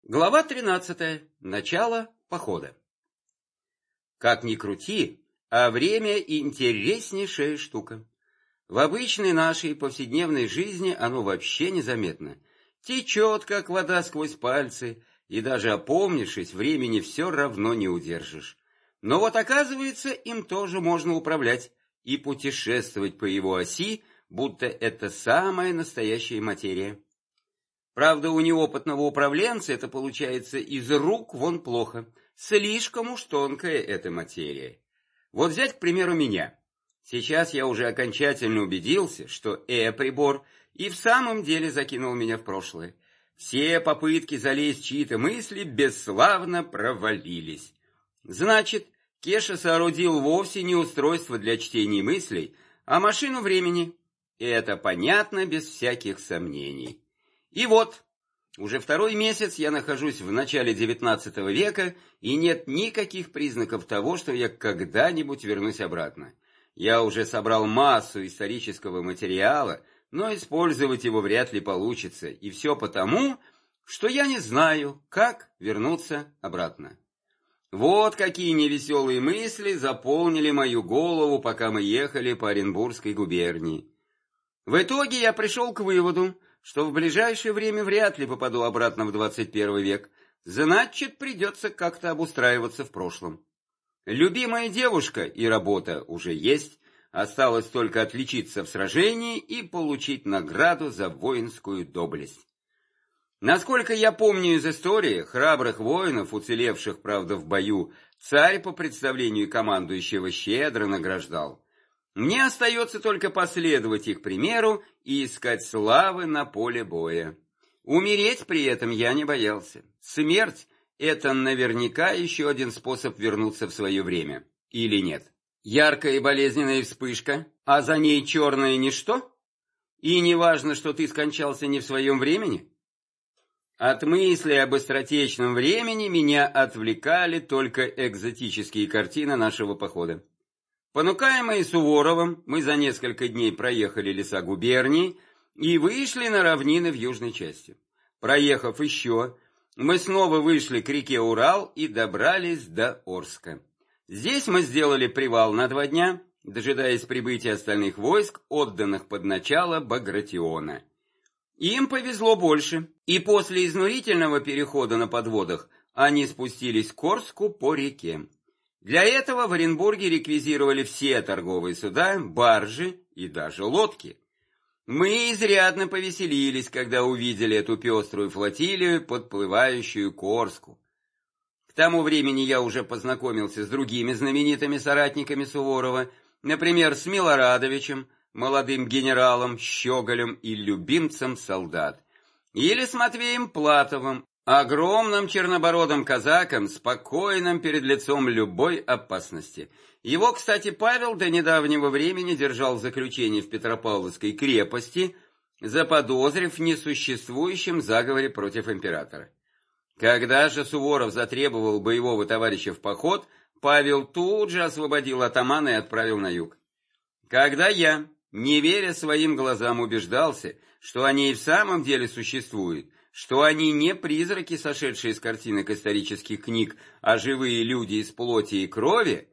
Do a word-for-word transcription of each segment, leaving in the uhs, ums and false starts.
Глава тринадцатая. Начало похода. Как ни крути, а время интереснейшая штука. В обычной нашей повседневной жизни оно вообще незаметно. Течет, как вода сквозь пальцы, и даже опомнившись, времени все равно не удержишь. Но вот оказывается, им тоже можно управлять и путешествовать по его оси, будто это самая настоящая материя. Правда, у неопытного управленца это получается из рук вон плохо. Слишком уж тонкая эта материя. Вот взять, к примеру, меня. Сейчас я уже окончательно убедился, что э-прибор и в самом деле закинул меня в прошлое. Все попытки залезть в чьи-то мысли бесславно провалились. Значит, Кеша соорудил вовсе не устройство для чтения мыслей, а машину времени. И это понятно без всяких сомнений. И вот, уже второй месяц я нахожусь в начале девятнадцатого века, и нет никаких признаков того, что я когда-нибудь вернусь обратно. Я уже собрал массу исторического материала, но использовать его вряд ли получится, и все потому, что я не знаю, как вернуться обратно. Вот какие невеселые мысли заполнили мою голову, пока мы ехали по Оренбургской губернии. В итоге я пришел к выводу, что в ближайшее время вряд ли попаду обратно в двадцать первый век, значит, придется как-то обустраиваться в прошлом. Любимая девушка и работа уже есть, осталось только отличиться в сражении и получить награду за воинскую доблесть. Насколько я помню из истории, храбрых воинов, уцелевших, правда, в бою, царь по представлению командующего щедро награждал. Мне остается только последовать их примеру и искать славы на поле боя. Умереть при этом я не боялся. Смерть — это наверняка еще один способ вернуться в свое время. Или нет? Яркая и болезненная вспышка, а за ней черное ничто? И не важно, что ты скончался не в своем времени? От мысли о быстротечном времени меня отвлекали только экзотические картины нашего похода. Понукаемые Суворовым, мы за несколько дней проехали леса губернии и вышли на равнины в южной части. Проехав еще, мы снова вышли к реке Урал и добрались до Орска. Здесь мы сделали привал на два дня, дожидаясь прибытия остальных войск, отданных под начало Багратиона. Им повезло больше, и после изнурительного перехода на подводах они спустились к Орску по реке. Для этого в Оренбурге реквизировали все торговые суда, баржи и даже лодки. Мы изрядно повеселились, когда увидели эту пеструю флотилию, подплывающую к Орску. К тому времени я уже познакомился с другими знаменитыми соратниками Суворова, например, с Милорадовичем, молодым генералом, щеголем и любимцем солдат, или с Матвеем Платовым, огромным чернобородым казаком, спокойным перед лицом любой опасности. Его, кстати, Павел до недавнего времени держал в заключении в Петропавловской крепости, заподозрив в несуществующем заговоре против императора. Когда же Суворов затребовал боевого товарища в поход, Павел тут же освободил атамана и отправил на юг. Когда я, не веря своим глазам, убеждался, что они и в самом деле существуют, что они не призраки, сошедшие с картинок исторических книг, а живые люди из плоти и крови,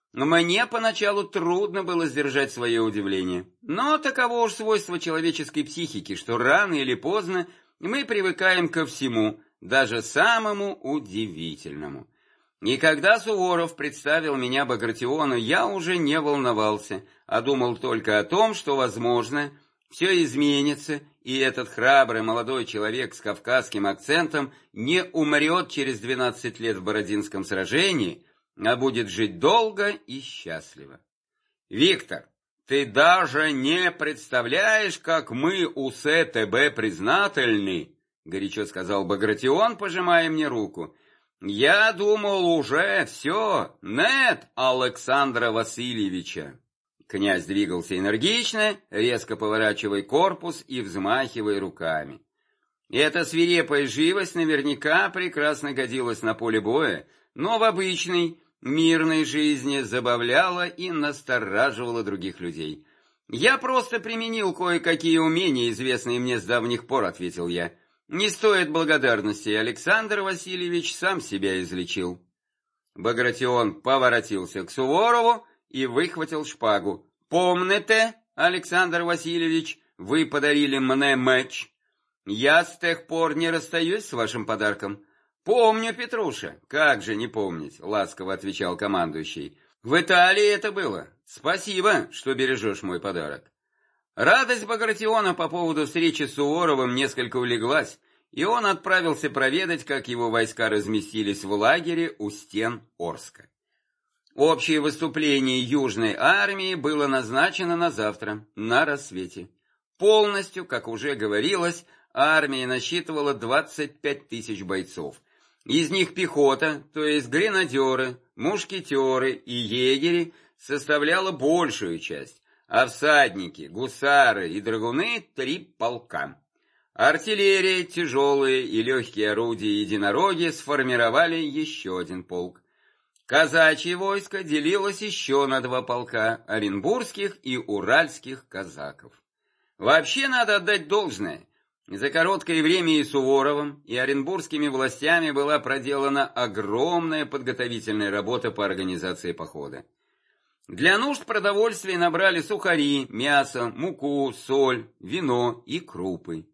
мне поначалу трудно было сдержать свое удивление. Но таково уж свойство человеческой психики, что рано или поздно мы привыкаем ко всему, даже самому удивительному. И когда Суворов представил меня Багратиону, я уже не волновался, а думал только о том, что, возможно, все изменится, и этот храбрый молодой человек с кавказским акцентом не умрет через двенадцать лет в Бородинском сражении, а будет жить долго и счастливо. Виктор, ты даже не представляешь, как мы у СТБ признательны, горячо сказал Багратион, пожимая мне руку. Я думал уже все, нет Александра Васильевича. Князь двигался энергично, резко поворачивая корпус и взмахивая руками. Эта свирепая живость наверняка прекрасно годилась на поле боя, но в обычной, мирной жизни забавляла и настораживала других людей. «Я просто применил кое-какие умения, известные мне с давних пор», — ответил я. Не стоит благодарности, Александр Васильевич сам себя излечил. Багратион поворотился к Суворову и выхватил шпагу. «Помните, Александр Васильевич, вы подарили мне меч? Я с тех пор не расстаюсь с вашим подарком». «Помню, Петруша, как же не помнить», — ласково отвечал командующий. «В Италии это было. Спасибо, что бережешь мой подарок». Радость Багратиона по поводу встречи с Суворовым несколько улеглась, и он отправился проведать, как его войска разместились в лагере у стен Орска. Общее выступление Южной армии было назначено на завтра, на рассвете. Полностью, как уже говорилось, армия насчитывала двадцать пять тысяч бойцов. Из них пехота, то есть гренадеры, мушкетеры и егери, составляла большую часть, а всадники, гусары и драгуны – три полка. Артиллерия, тяжелые и легкие орудия единороги сформировали еще один полк. Казачье войско делилось еще на два полка – оренбургских и уральских казаков. Вообще надо отдать должное. За короткое время и Суворовым, и оренбургскими властями была проделана огромная подготовительная работа по организации похода. Для нужд продовольствия набрали сухари, мясо, муку, соль, вино и крупы.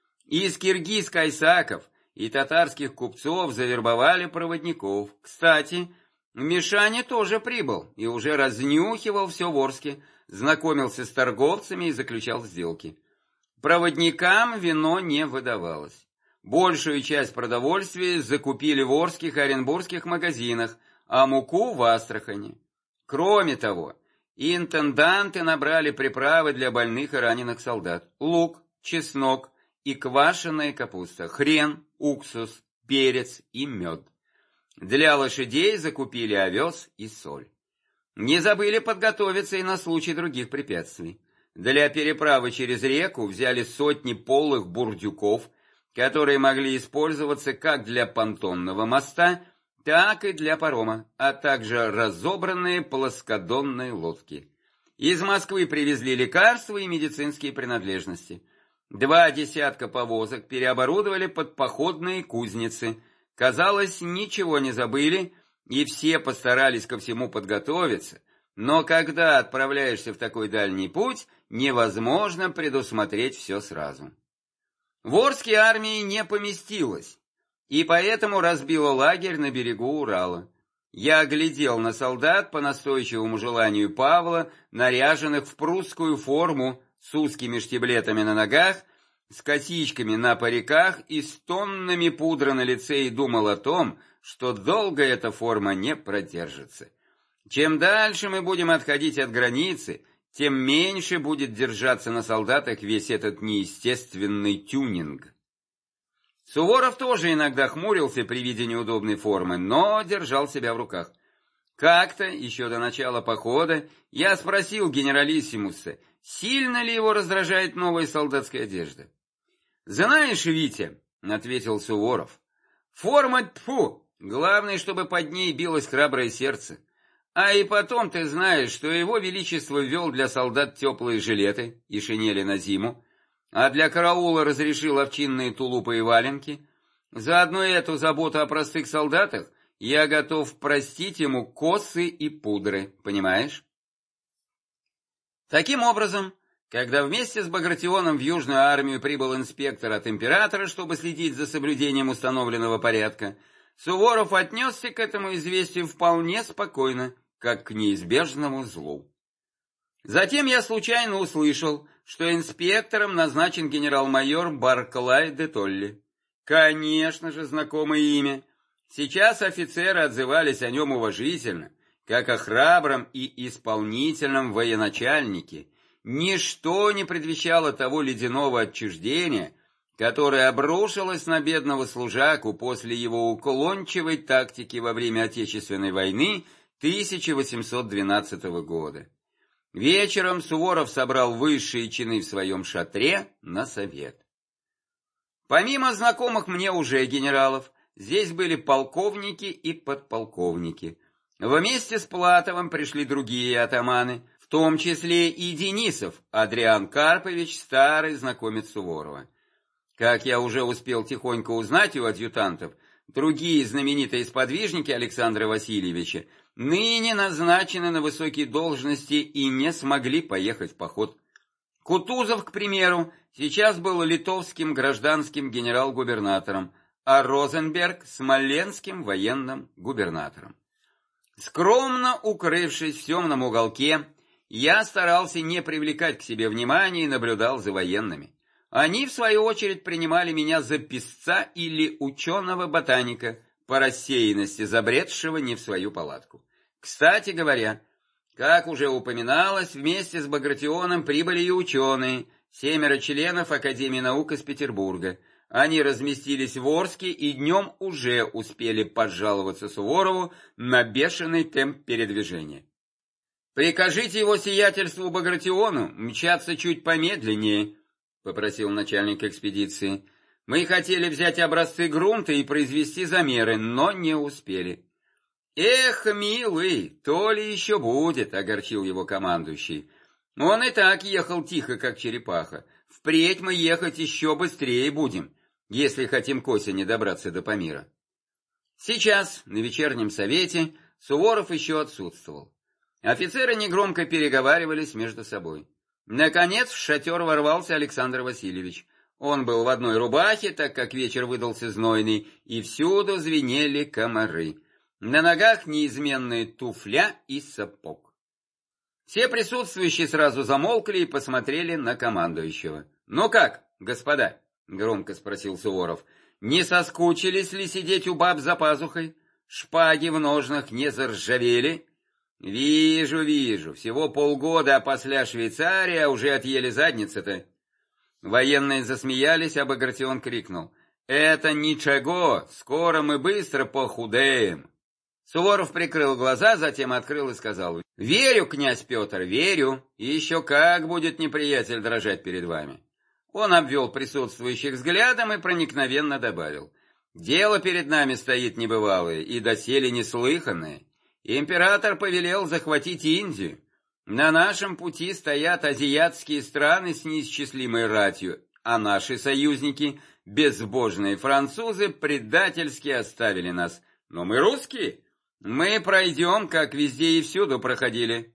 Из киргиз-кайсаков и татарских купцов завербовали проводников. Кстати, Мишаня тоже прибыл и уже разнюхивал все в Орске, знакомился с торговцами и заключал сделки. Проводникам вино не выдавалось. Большую часть продовольствия закупили в орских и оренбургских магазинах, а муку в Астрахани. Кроме того, интенданты набрали приправы для больных и раненых солдат: лук, чеснок и квашеная капуста, хрен, уксус, перец и мед. Для лошадей закупили овес и соль. Не забыли подготовиться и на случай других препятствий. Для переправы через реку взяли сотни полых бурдюков, которые могли использоваться как для понтонного моста, так и для парома, а также разобранные плоскодонные лодки. Из Москвы привезли лекарства и медицинские принадлежности. Два десятка повозок переоборудовали под походные кузницы. Казалось, ничего не забыли, и все постарались ко всему подготовиться. Но когда отправляешься в такой дальний путь, невозможно предусмотреть все сразу. В Орске армии не поместилась, и поэтому разбила лагерь на берегу Урала. Я глядел на солдат по настойчивому желанию Павла, наряженных в прусскую форму, с узкими штиблетами на ногах, с косичками на париках и с тоннами пудры на лице, и думал о том, что долго эта форма не продержится. Чем дальше мы будем отходить от границы, тем меньше будет держаться на солдатах весь этот неестественный тюнинг. Суворов тоже иногда хмурился при виде неудобной формы, но держал себя в руках. Как-то, еще до начала похода, я спросил генералиссимуса, сильно ли его раздражает новая солдатская одежда. «Знаешь, Витя», — ответил Суворов, — «форма тьфу, главное, чтобы под ней билось храброе сердце. А и потом ты знаешь, что его величество ввел для солдат теплые жилеты и шинели на зиму, а для караула разрешил овчинные тулупы и валенки. Заодно эту заботу о простых солдатах я готов простить ему косы и пудры, понимаешь?» Таким образом, когда вместе с Багратионом в Южную армию прибыл инспектор от императора, чтобы следить за соблюдением установленного порядка, Суворов отнесся к этому известию вполне спокойно, как к неизбежному злу. Затем я случайно услышал, что инспектором назначен генерал-майор Барклай де Толли. Конечно же, знакомое имя. Сейчас офицеры отзывались о нем уважительно, как о храбром и исполнительном военачальнике. Ничто не предвещало того ледяного отчуждения, которое обрушилось на бедного служаку после его уклончивой тактики во время Отечественной войны тысяча восемьсот двенадцатого года. Вечером Суворов собрал высшие чины в своем шатре на совет. Помимо знакомых мне уже генералов, здесь были полковники и подполковники. Вместе с Платовым пришли другие атаманы, в том числе и Денисов, Адриан Карпович, старый знакомец Суворова. Как я уже успел тихонько узнать у адъютантов, другие знаменитые сподвижники Александра Васильевича ныне назначены на высокие должности и не смогли поехать в поход. Кутузов, к примеру, сейчас был литовским гражданским генерал-губернатором, а Розенберг – смоленским военным губернатором. Скромно укрывшись в темном уголке, я старался не привлекать к себе внимания и наблюдал за военными. Они, в свою очередь, принимали меня за писца или ученого-ботаника, по рассеянности забредшего не в свою палатку. Кстати говоря, как уже упоминалось, вместе с Багратионом прибыли и ученые, семеро членов Академии наук из Петербурга. Они разместились в Орске и днем уже успели пожаловаться Суворову на бешеный темп передвижения. «Прикажите его сиятельству Багратиону мчаться чуть помедленнее», — попросил начальник экспедиции. «Мы хотели взять образцы грунта и произвести замеры, но не успели». «Эх, милый, то ли еще будет», — огорчил его командующий. «Он и так ехал тихо, как черепаха. Впредь мы ехать еще быстрее будем, если хотим к осени добраться до Памира». Сейчас, на вечернем совете, Суворов еще отсутствовал. Офицеры негромко переговаривались между собой. Наконец в шатер ворвался Александр Васильевич. Он был в одной рубахе, так как вечер выдался знойный, и всюду звенели комары. На ногах неизменные туфля и сапог. Все присутствующие сразу замолкли и посмотрели на командующего. «Ну как, господа?» — громко спросил Суворов. «Не соскучились ли сидеть у баб за пазухой? Шпаги в ножнах не заржавели?» «Вижу, вижу. Всего полгода, а после Швейцарии, а уже отъели задницы-то». Военные засмеялись, а Багратион крикнул: «Это ничего, скоро мы быстро похудеем». Суворов прикрыл глаза, затем открыл и сказал: «Верю, князь Петр, верю, и еще как будет неприятель дрожать перед вами». Он обвел присутствующих взглядом и проникновенно добавил: «Дело перед нами стоит небывалое и доселе неслыханное. Император повелел захватить Индию. На нашем пути стоят азиатские страны с неисчислимой ратью, а наши союзники, безбожные французы, предательски оставили нас. Но мы русские, мы пройдем, как везде и всюду проходили».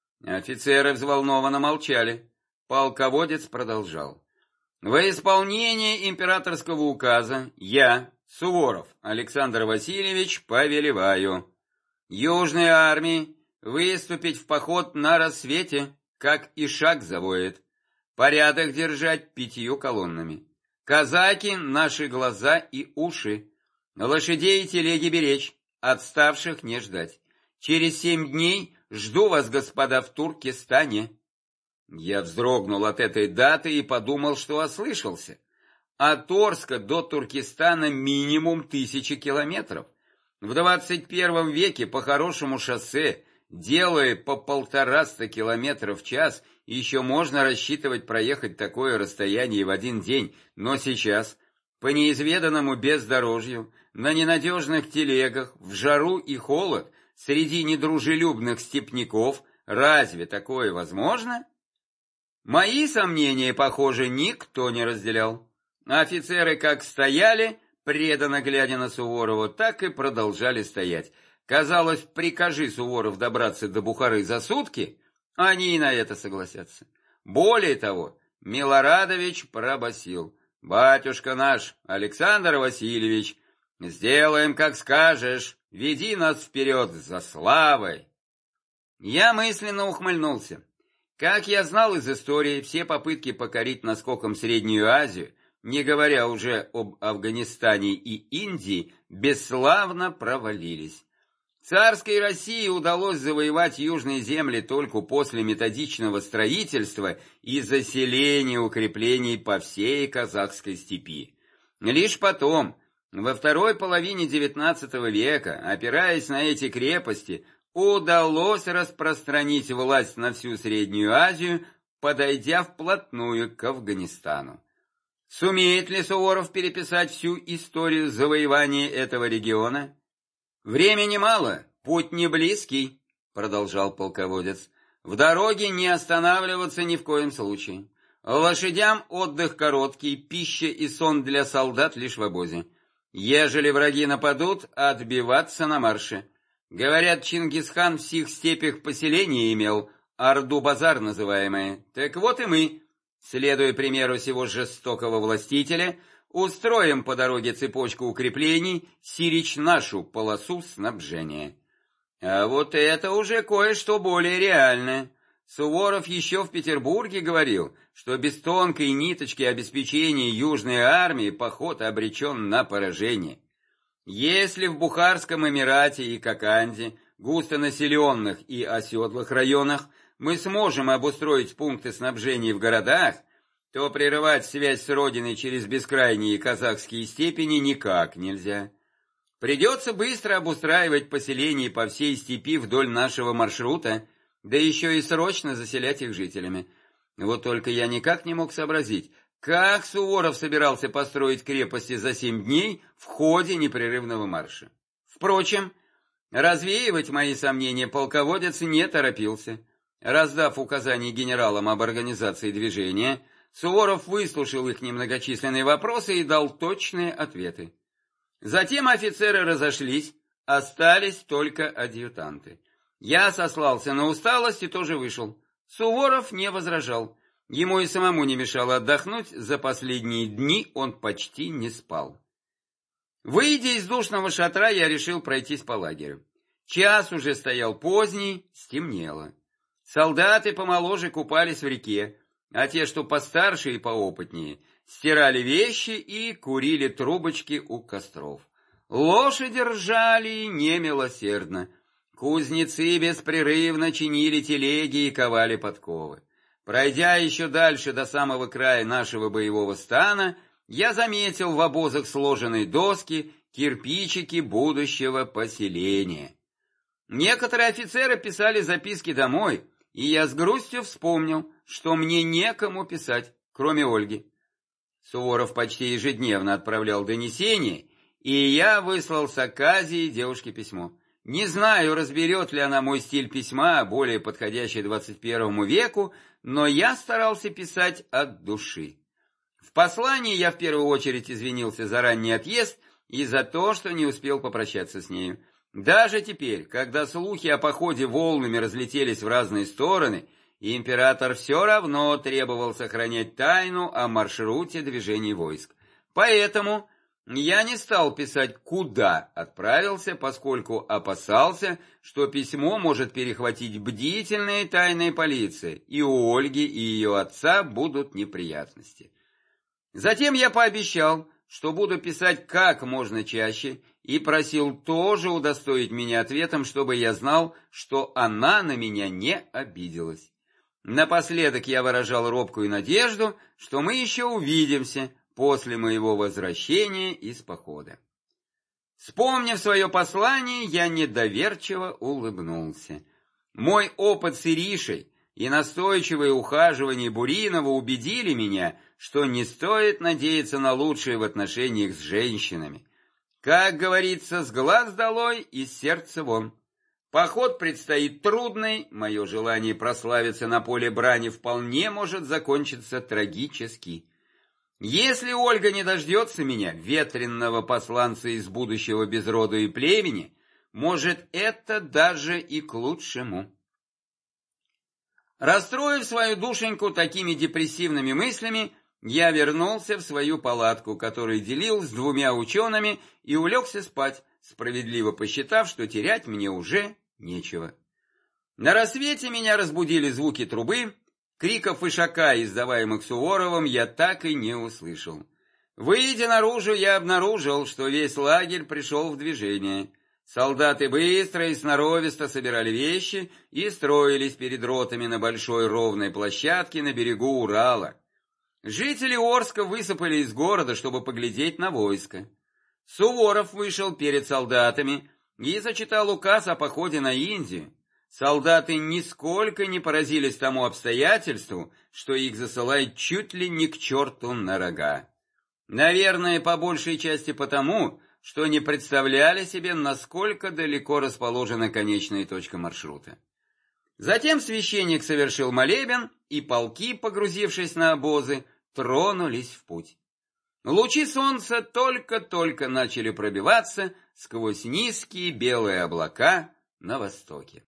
Офицеры взволнованно молчали. Полководец продолжал: «Во исполнение императорского указа я, Суворов Александр Васильевич, повелеваю Южной армии выступить в поход на рассвете, как ишак завоет, порядок держать пятью колоннами. Казаки — наши глаза и уши, лошадей и телеги беречь, отставших не ждать. Через семь дней жду вас, господа, в Туркестане». Я вздрогнул от этой даты и подумал, что ослышался. От Орска до Туркестана минимум тысячи километров. В двадцать первом веке по хорошему шоссе, делая по полтораста километров в час, еще можно рассчитывать проехать такое расстояние в один день, но сейчас, по неизведанному бездорожью, на ненадежных телегах, в жару и холод, среди недружелюбных степняков, разве такое возможно? Мои сомнения, похоже, никто не разделял. Офицеры как стояли, преданно глядя на Суворова, так и продолжали стоять. Казалось, прикажи Суворов добраться до Бухары за сутки, они и на это согласятся. Более того, Милорадович пробасил: «Батюшка наш, Александр Васильевич, сделаем, как скажешь, веди нас вперед за славой». Я мысленно ухмыльнулся. Как я знал из истории, все попытки покорить наскоком Среднюю Азию, не говоря уже об Афганистане и Индии, бесславно провалились. Царской России удалось завоевать южные земли только после методичного строительства и заселения укреплений по всей казахской степи. Лишь потом, во второй половине девятнадцатого века, опираясь на эти крепости, удалось распространить власть на всю Среднюю Азию, подойдя вплотную к Афганистану. Сумеет ли Суворов переписать всю историю завоевания этого региона? «Времени мало, путь не близкий», — продолжал полководец. «В дороге не останавливаться ни в коем случае. Лошадям отдых короткий, пища и сон для солдат лишь в обозе. Ежели враги нападут, отбиваться на марше. Говорят, Чингисхан в сих степях поселение имел, Орду-базар называемое. Так вот и мы, следуя примеру сего жестокого властителя, устроим по дороге цепочку укреплений, сирич нашу полосу снабжения. А вот это уже кое-что более реальное. Суворов еще в Петербурге говорил, что без тонкой ниточки обеспечения Южной армии поход обречен на поражение. Если в Бухарском Эмирате и Коканде, густонаселенных и оседлых районах, мы сможем обустроить пункты снабжения в городах, то прерывать связь с родиной через бескрайние казахские степени никак нельзя. Придется быстро обустраивать поселения по всей степи вдоль нашего маршрута, да еще и срочно заселять их жителями. Вот только я никак не мог сообразить, как Суворов собирался построить крепости за семь дней в ходе непрерывного марша. Впрочем, развеивать мои сомнения полководец не торопился. Раздав указания генералам об организации движения, Суворов выслушал их немногочисленные вопросы и дал точные ответы. Затем офицеры разошлись, остались только адъютанты. Я сослался на усталость и тоже вышел. Суворов не возражал. Ему и самому не мешало отдохнуть, за последние дни он почти не спал. Выйдя из душного шатра, я решил пройтись по лагерю. Час уже стоял поздний, стемнело. Солдаты помоложе купались в реке, а те, что постарше и поопытнее, стирали вещи и курили трубочки у костров. Лошади ржали немилосердно. Кузнецы беспрерывно чинили телеги и ковали подковы. Пройдя еще дальше до самого края нашего боевого стана, я заметил в обозах сложенные доски, кирпичики будущего поселения. Некоторые офицеры писали записки домой, и я с грустью вспомнил, что мне некому писать, кроме Ольги. Суворов почти ежедневно отправлял донесения, и я выслал с Аказии девушке письмо. Не знаю, разберет ли она мой стиль письма, более подходящий двадцать первому веку, но я старался писать от души. В послании я в первую очередь извинился за ранний отъезд и за то, что не успел попрощаться с нею. Даже теперь, когда слухи о походе волнами разлетелись в разные стороны, император все равно требовал сохранять тайну о маршруте движений войск. Поэтому я не стал писать, куда отправился, поскольку опасался, что письмо может перехватить бдительная тайная полиция, и у Ольги и ее отца будут неприятности. Затем я пообещал, что буду писать как можно чаще, и просил тоже удостоить меня ответом, чтобы я знал, что она на меня не обиделась. Напоследок я выражал робкую надежду, что мы еще увидимся после моего возвращения из похода. Вспомнив свое послание, я недоверчиво улыбнулся. Мой опыт с Иришей и настойчивое ухаживание Буринова убедили меня, что не стоит надеяться на лучшее в отношениях с женщинами. Как говорится, с глаз долой и с сердца вон. Поход предстоит трудный, мое желание прославиться на поле брани вполне может закончиться трагически. Если Ольга не дождется меня, ветренного посланца из будущего без роду и племени, может, это даже и к лучшему. Расстроив свою душеньку такими депрессивными мыслями, я вернулся в свою палатку, которую делил с двумя учеными, и улегся спать, справедливо посчитав, что терять мне уже нечего. На рассвете меня разбудили звуки трубы. Криков ишака, издаваемых Суворовым, я так и не услышал. Выйдя наружу, я обнаружил, что весь лагерь пришел в движение. Солдаты быстро и сноровисто собирали вещи и строились перед ротами на большой ровной площадке на берегу Урала. Жители Орска высыпали из города, чтобы поглядеть на войско. Суворов вышел перед солдатами и зачитал указ о походе на Индию. Солдаты нисколько не поразились тому обстоятельству, что их засылают чуть ли не к черту на рога. Наверное, по большей части потому, что не представляли себе, насколько далеко расположена конечная точка маршрута. Затем священник совершил молебен, и полки, погрузившись на обозы, тронулись в путь. Лучи солнца только-только начали пробиваться сквозь низкие белые облака на востоке.